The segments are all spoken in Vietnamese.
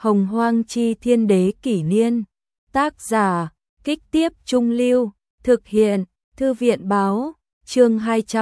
Hồng Hoang Chi Thiên Đế Kỷ Niên. Tác giả, Kích Tiếp Trung Lưu. Thực hiện, Thư viện Báo. Chương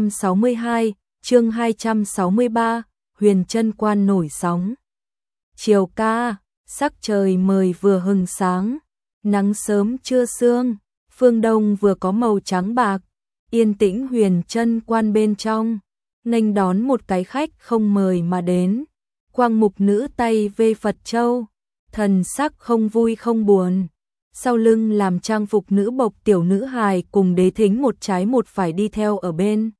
262, chương 263, Huyền Chân Quan nổi sóng. Chiều ca, sắc trời mời vừa hừng sáng, nắng sớm trưa sương, phương đông vừa có màu trắng bạc, yên tĩnh Huyền Chân Quan bên trong, nghênh đón một cái khách không mời mà đến. Quang mục nữ tay vê Phật châu, thần sắc không vui không buồn. Sau lưng làm trang phục nữ bộc tiểu nữ hài cùng đế thính một trái một phải đi theo ở bên.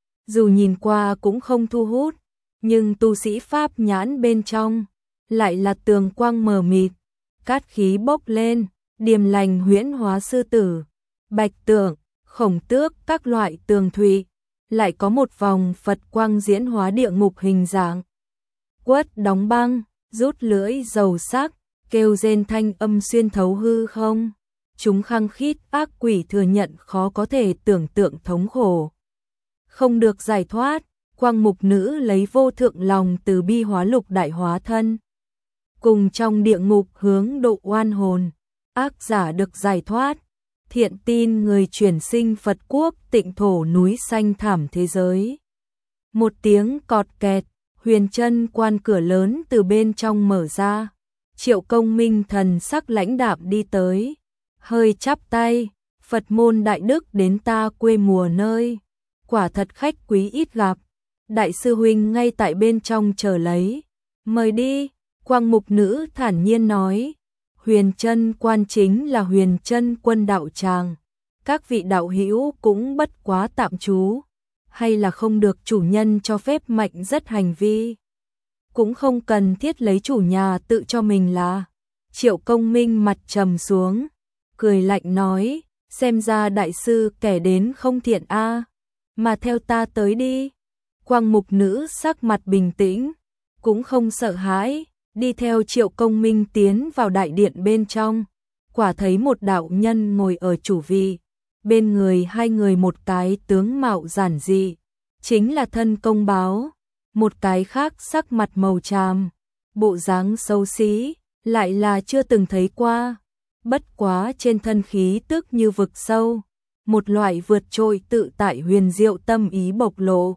Dù nhìn qua cũng không thu hút, nhưng tu sĩ pháp nhãn bên trong lại là tường quang mờ mịt, cát khí bốc lên, điềm lành huyễn hóa sư tử, bạch tượng, khổng tước các loại tường thủy, lại có một vòng Phật quang diễn hóa địa ngục hình dạng. Quất đóng băng, rút lưỡi dầu sắc, kêu rên thanh âm xuyên thấu hư không. Chúng khăng khít ác quỷ thừa nhận khó có thể tưởng tượng thống khổ. Không được giải thoát, quang mục nữ lấy vô thượng lòng từ bi hóa lục đại hóa thân. Cùng trong địa ngục hướng độ oan hồn, ác giả được giải thoát. Thiện tin người chuyển sinh Phật quốc tịnh thổ núi xanh thảm thế giới. Một tiếng cọt kẹt, Huyền Chân Quan cửa lớn từ bên trong mở ra. Triệu Công Minh thần sắc lãnh đạm đi tới, hơi chắp tay, Phật môn đại đức đến ta quê mùa nơi, quả thật khách quý ít gặp, đại sư huynh ngay tại bên trong chờ lấy, mời đi. Quang mục nữ thản nhiên nói, Huyền Chân Quan chính là Huyền Chân Quân đạo tràng, các vị đạo hữu cũng bất quá tạm trú, hay là không được chủ nhân cho phép mạnh rất hành vi. Cũng không cần thiết lấy chủ nhà tự cho mình là. Triệu Công Minh mặt trầm xuống, cười lạnh nói, xem ra đại sư kẻ đến không thiện a, mà theo ta tới đi. Quang mục nữ sắc mặt bình tĩnh, cũng không sợ hãi, đi theo Triệu Công Minh tiến vào đại điện bên trong, quả thấy một đạo nhân ngồi ở chủ vị, bên người hai người một cái tướng mạo giản dị, chính là thân công báo. Một cái khác sắc mặt màu tràm, bộ dáng xấu xí, lại là chưa từng thấy qua. Bất quá trên thân khí tức như vực sâu, một loại vượt trội tự tại huyền diệu tâm ý bộc lộ.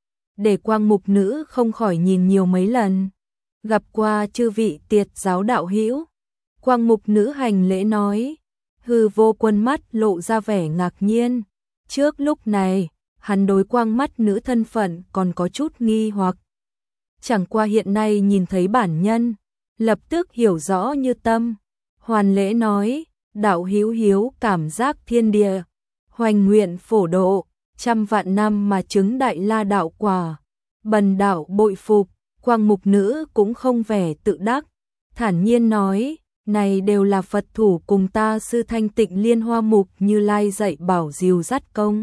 Để quang mục nữ không khỏi nhìn nhiều mấy lần. Gặp qua chư vị tiệt giáo đạo hữu. Quang mục nữ hành lễ nói, Hư Vô Quân mắt lộ ra vẻ ngạc nhiên. Trước lúc này, hắn đối quang mắt nữ thân phận còn có chút nghi hoặc. Chẳng qua hiện nay nhìn thấy bản nhân, lập tức hiểu rõ như tâm. Hoàn lễ nói, đạo hữu hiếu cảm giác thiên địa, hoành nguyện phổ độ, trăm vạn năm mà chứng đại la đạo quả. Bần đạo bội phục. Quang mục nữ cũng không vẻ tự đắc, thản nhiên nói, này đều là Phật thủ cùng ta sư Thanh Tịnh Liên Hoa Mục Như Lai dạy bảo dìu dắt công.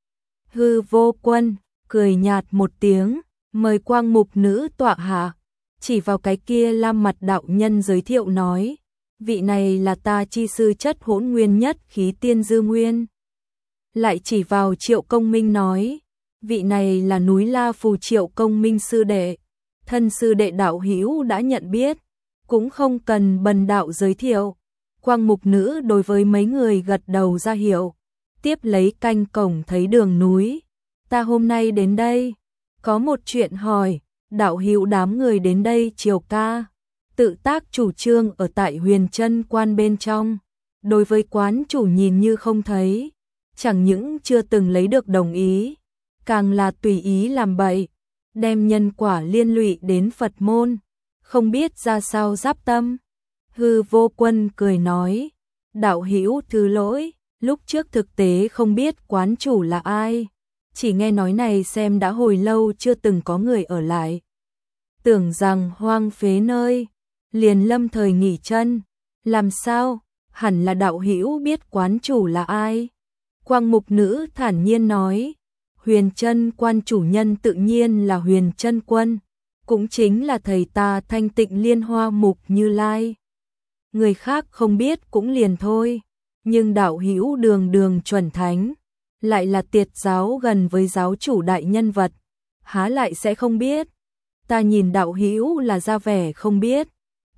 Hư Vô Quân cười nhạt một tiếng, mời quang mục nữ tọa hạ, chỉ vào cái kia lam mặt đạo nhân giới thiệu nói, vị này là ta chi sư chất hỗn nguyên nhất khí tiên dư nguyên. Lại chỉ vào Triệu Công Minh nói, vị này là núi La Phù Triệu Công Minh sư đệ, thân sư đệ đạo hữu đã nhận biết, cũng không cần bần đạo giới thiệu. Quang mục nữ đối với mấy người gật đầu ra hiệu, tiếp lấy canh cổng thấy đường núi. Ta hôm nay đến đây, có một chuyện hỏi, đạo hữu đám người đến đây chiều ca, tự tác chủ trương ở tại Huyền Chân Quan bên trong, đối với quán chủ nhìn như không thấy, chẳng những chưa từng lấy được đồng ý, càng là tùy ý làm bậy, đem nhân quả liên lụy đến Phật môn, không biết ra sao giáp tâm. Hư Vô Quân cười nói, đạo hữu thứ lỗi, lúc trước thực tế không biết quán chủ là ai, chỉ nghe nói này xem đã hồi lâu chưa từng có người ở lại. Tưởng rằng hoang phế nơi, liền lâm thời nghỉ chân, làm sao, hẳn là đạo hữu biết quán chủ là ai. Quang mục nữ thản nhiên nói, Huyền Chân Quan chủ nhân tự nhiên là Huyền Chân Quân, cũng chính là thầy ta Thanh Tịnh Liên Hoa Mục Như Lai. Người khác không biết cũng liền thôi, nhưng đạo hữu đường đường chuẩn thánh, lại là tiệt giáo gần với giáo chủ đại nhân vật, há lại sẽ không biết. Ta nhìn đạo hữu là ra vẻ không biết,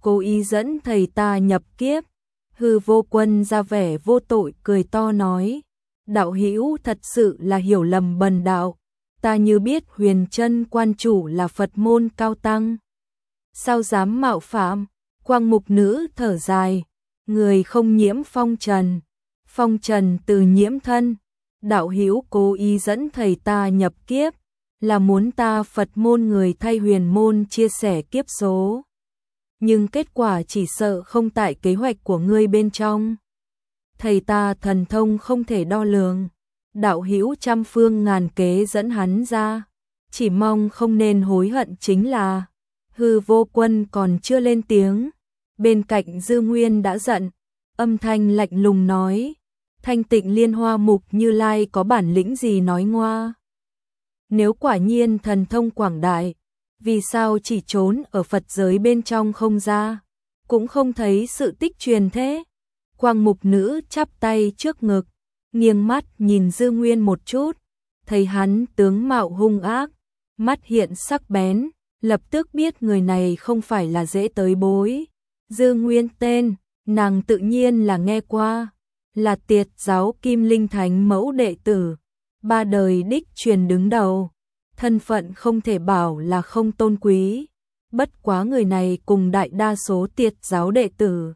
cố ý dẫn thầy ta nhập kiếp. Hư Vô Quân ra vẻ vô tội cười to nói, đạo hữu thật sự là hiểu lầm bần đạo, ta như biết Huyền Chân quan chủ là Phật môn cao tăng, sao dám mạo phạm. Quang Mục Nữ thở dài, người không nhiễm phong trần, phong trần từ nhiễm thân, đạo hữu cố ý dẫn thầy ta nhập kiếp, là muốn ta Phật môn người thay Huyền môn chia sẻ kiếp số. Nhưng kết quả chỉ sợ không tại kế hoạch của ngươi bên trong. Thầy ta thần thông không thể đo lường, đạo hữu trăm phương ngàn kế dẫn hắn ra, chỉ mong không nên hối hận chính là. Hư Vô Quân còn chưa lên tiếng, bên cạnh Dư Nguyên đã giận, âm thanh lạnh lùng nói, Thanh Tịnh Liên Hoa Mục Như Lai có bản lĩnh gì nói ngoa. Nếu quả nhiên thần thông quảng đại, vì sao chỉ trốn ở Phật giới bên trong không ra, cũng không thấy sự tích truyền thế. Quang Mục Nữ chắp tay trước ngực, nghiêng mắt nhìn Dư Nguyên một chút, thấy hắn tướng mạo hung ác, mắt hiện sắc bén, lập tức biết người này không phải là dễ tới bối. Dư Nguyên tên, nàng tự nhiên là nghe qua, là Tiệt giáo Kim Linh Thánh mẫu đệ tử, 3 đời đích truyền đứng đầu, thân phận không thể bảo là không tôn quý. Bất quá người này cùng đại đa số Tiệt giáo đệ tử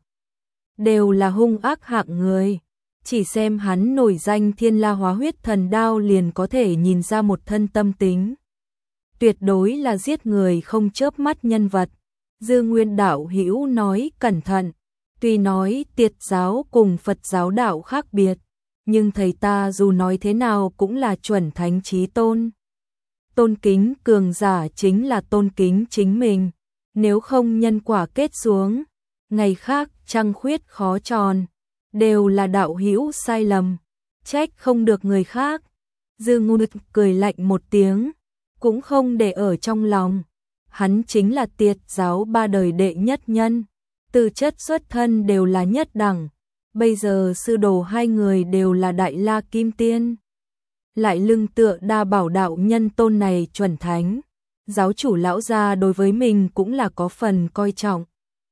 đều là hung ác hạng người, chỉ xem hắn nổi danh Thiên La Hóa Huyết Thần Đao liền có thể nhìn ra một thân tâm tính. Tuyệt đối là giết người không chớp mắt nhân vật. Dư Nguyên đạo hữu nói cẩn thận, tuy nói Tiệt giáo cùng Phật giáo đạo khác biệt, nhưng thầy ta dù nói thế nào cũng là chuẩn thánh chí tôn. Tôn kính cường giả chính là tôn kính chính mình, nếu không nhân quả kết xuống, ngày khác trăng khuyết khó tròn, đều là đạo hữu sai lầm, trách không được người khác. Dư Ngu cười lạnh một tiếng, cũng không để ở trong lòng. Hắn chính là Tiệt giáo 3 đời đệ nhất nhân, từ chất xuất thân đều là nhất đẳng, bây giờ sư đồ 2 người đều là Đại La Kim Tiên. Lại lưng tựa Đa Bảo đạo nhân tôn này chuẩn thánh, giáo chủ lão gia đối với mình cũng là có phần coi trọng.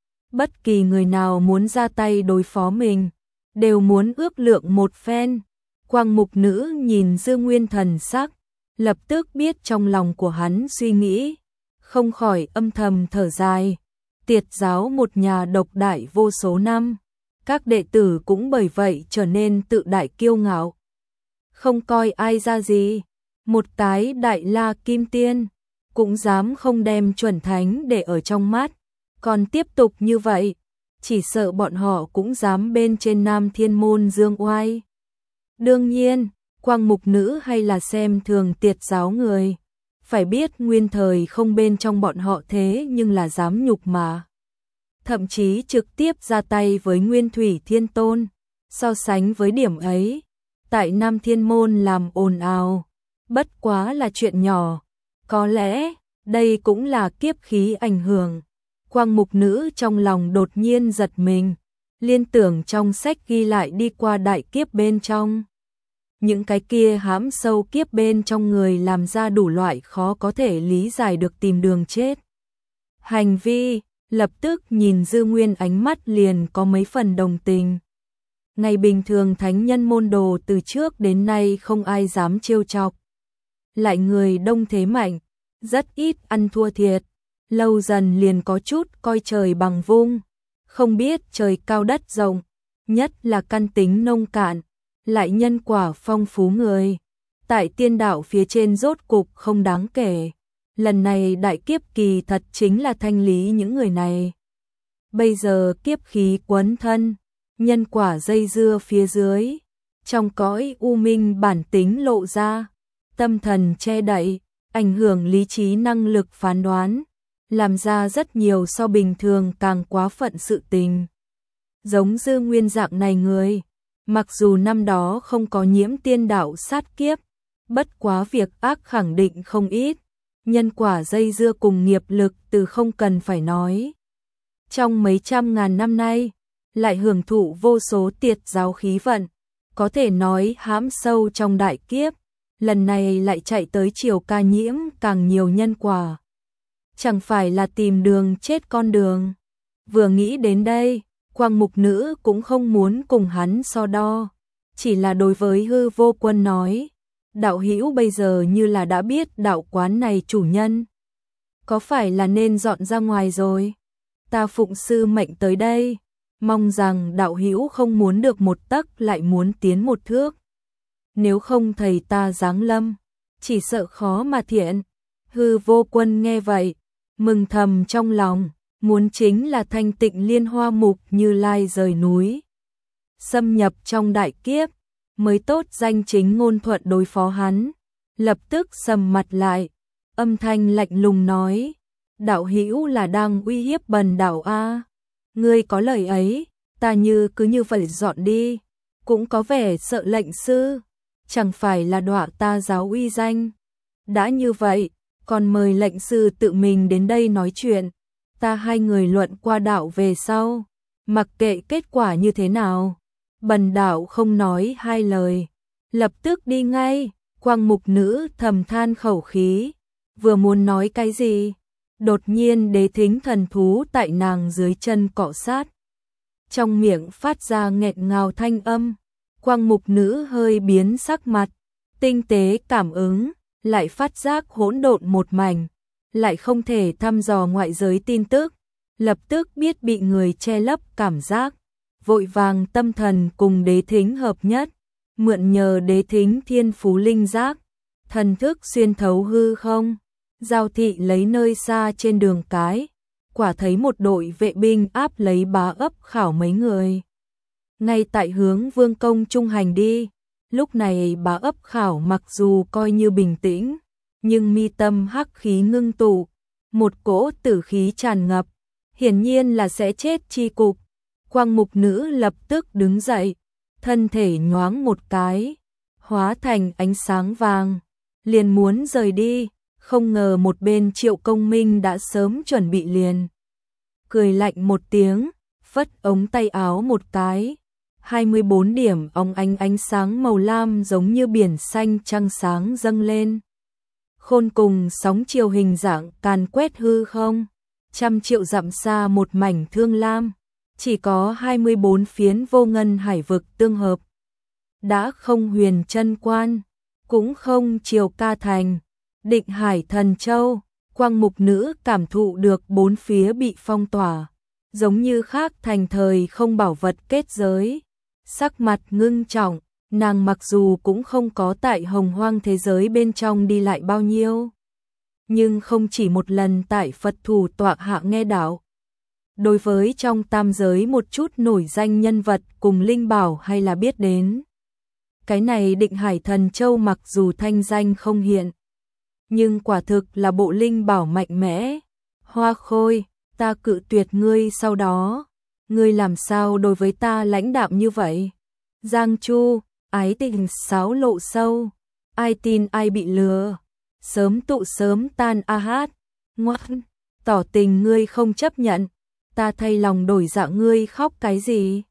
Bất kỳ người nào muốn ra tay đối phó mình, đều muốn ước lượng một phen. Quang Mục Nữ nhìn Dư Nguyên thần sắc, lập tức biết trong lòng của hắn suy nghĩ, không khỏi âm thầm thở dài. Tiệt giáo một nhà độc đại vô số năm, các đệ tử cũng bởi vậy trở nên tự đại kiêu ngạo, không coi ai ra gì. Một cái Đại La Kim Tiên cũng dám không đem chuẩn thánh để ở trong mắt, còn tiếp tục như vậy, chỉ sợ bọn họ cũng dám bên trên Nam Thiên môn dương oai. Đương nhiên, Quang Mục Nữ hay là xem thường Tiệt giáo người, phải biết nguyên thời không bên trong bọn họ thế nhưng là dám nhục mà. Thậm chí trực tiếp ra tay với Nguyên Thủy Thiên Tôn, so sánh với điểm ấy, tại Nam Thiên môn làm ồn ào, bất quá là chuyện nhỏ, có lẽ đây cũng là kiếp khí ảnh hưởng. Quang Mục Nữ trong lòng đột nhiên giật mình, liên tưởng trong sách ghi lại đi qua đại kiếp bên trong. Những cái kia hãm sâu kiếp bên trong người làm ra đủ loại khó có thể lý giải được tìm đường chết. Hành vi, lập tức nhìn Dư Nguyên ánh mắt liền có mấy phần đồng tình. Ngày bình thường thánh nhân môn đồ từ trước đến nay không ai dám trêu chọc. Lại người đông thế mạnh, rất ít ăn thua thiệt, lâu dần liền có chút coi trời bằng vung, không biết trời cao đất rộng, nhất là căn tính nông cạn, lại nhân quả phong phú người. Tại tiên đạo phía trên rốt cục không đáng kể, lần này đại kiếp kỳ thật chính là thanh lý những người này. Bây giờ kiếp khí quấn thân, nhân quả dây dưa phía dưới, trong cõi u minh bản tính lộ ra, tâm thần che đậy, ảnh hưởng lý trí năng lực phán đoán, làm ra rất nhiều so bình thường càng quá phận sự tình. Giống Dư Nguyên dạng này người, mặc dù năm đó không có nhiễm tiên đạo sát kiếp, bất quá việc ác khẳng định không ít, nhân quả dây dưa cùng nghiệp lực từ không cần phải nói. Trong mấy trăm ngàn năm nay, lại hưởng thụ vô số Tiệt giáo khí vận, có thể nói hãm sâu trong đại kiếp, lần này lại chạy tới chiều ca nhiễm càng nhiều nhân quả. Chẳng phải là tìm đường chết con đường. Vừa nghĩ đến đây, Quang Mục Nữ cũng không muốn cùng hắn so đo, chỉ là đối với Hư Vô Quân nói, đạo hữu bây giờ như là đã biết đạo quán này chủ nhân, có phải là nên dọn ra ngoài rồi? Ta phụng sư mệnh tới đây, mong rằng đạo hữu không muốn được một tấc lại muốn tiến một thước. Nếu không thầy ta giáng lâm, chỉ sợ khó mà thiện. Hư Vô Quân nghe vậy, mừng thầm trong lòng, muốn chính là thanh tịnh Liên Hoa Mục Như Lai rời núi, xâm nhập trong đại kiếp, mới tốt danh chính ngôn thuận đối phó hắn. Lập tức sầm mặt lại, âm thanh lạnh lùng nói, đạo hữu là đang uy hiếp bần đạo a? Ngươi có lời ấy, ta cứ như vậy dọn đi, cũng có vẻ sợ lệnh sư, chẳng phải là đọa ta giáo uy danh. Đã như vậy, còn mời lệnh sư tự mình đến đây nói chuyện, ta hai người luận qua đạo về sau, mặc kệ kết quả như thế nào, bần đạo không nói hai lời, lập tức đi ngay. Quang Mục Nữ thầm than khẩu khí, vừa muốn nói cái gì, đột nhiên Đế Thính thần thú tại nàng dưới chân cọ sát, trong miệng phát ra nghẹn ngào thanh âm. Quang Mục Nữ hơi biến sắc mặt, tinh tế cảm ứng, lại phát giác hỗn độn một mảnh, lại không thể thăm dò ngoại giới tin tức, lập tức biết bị người che lấp cảm giác, vội vàng tâm thần cùng Đế Thính hợp nhất, mượn nhờ Đế Thính thiên phú linh giác, thần thức xuyên thấu hư không, giao thị lấy nơi xa trên đường cái, quả thấy một đội vệ binh áp lấy Bá Ấp Khảo mấy người, ngay tại hướng Vương Công trung hành đi. Lúc này Bá Ấp Khảo mặc dù coi như bình tĩnh, nhưng mi tâm hắc khí ngưng tụ, một cỗ tử khí tràn ngập, hiển nhiên là sẽ chết chi cục. Quang Mục Nữ lập tức đứng dậy, thân thể nhoáng một cái, hóa thành ánh sáng vàng, liền muốn rời đi, không ngờ một bên Triệu Công Minh đã sớm chuẩn bị liền. Cười lạnh một tiếng, phất ống tay áo một cái, 24 điểm óng ánh sáng màu lam giống như biển xanh trăng sáng dâng lên. Khôn cùng sóng chiều hình dạng càn quét hư không, 100 triệu dặm xa một mảnh thương lam, chỉ có 24 phiến vô ngân hải vực tương hợp. Đã không Huyền Chân Quan, cũng không Triều Ca Thành, Định Hải Thần Châu. Quang Mục Nữ cảm thụ được bốn phía bị phong tỏa, giống như khác thành thời không bảo vật kết giới. Sắc mặt ngưng trọng, nàng mặc dù cũng không có tại hồng hoang thế giới bên trong đi lại bao nhiêu, nhưng không chỉ một lần tại Phật thủ tọa hạ nghe đạo. Đối với trong tam giới một chút nổi danh nhân vật cùng linh bảo hay là biết đến. Cái này Định Hải Thần Châu mặc dù thanh danh không hiện, nhưng quả thực là bộ linh bảo mạnh mẽ. Hoa Khôi, ta cự tuyệt ngươi sau đó, ngươi làm sao đối với ta lãnh đạm như vậy? Giang Chu, ái tình xáo lộ sâu, ai tin ai bị lừa, sớm tụ sớm tan a hát, ngoan, tỏ tình ngươi không chấp nhận, ta thay lòng đổi dạ ngươi khóc cái gì?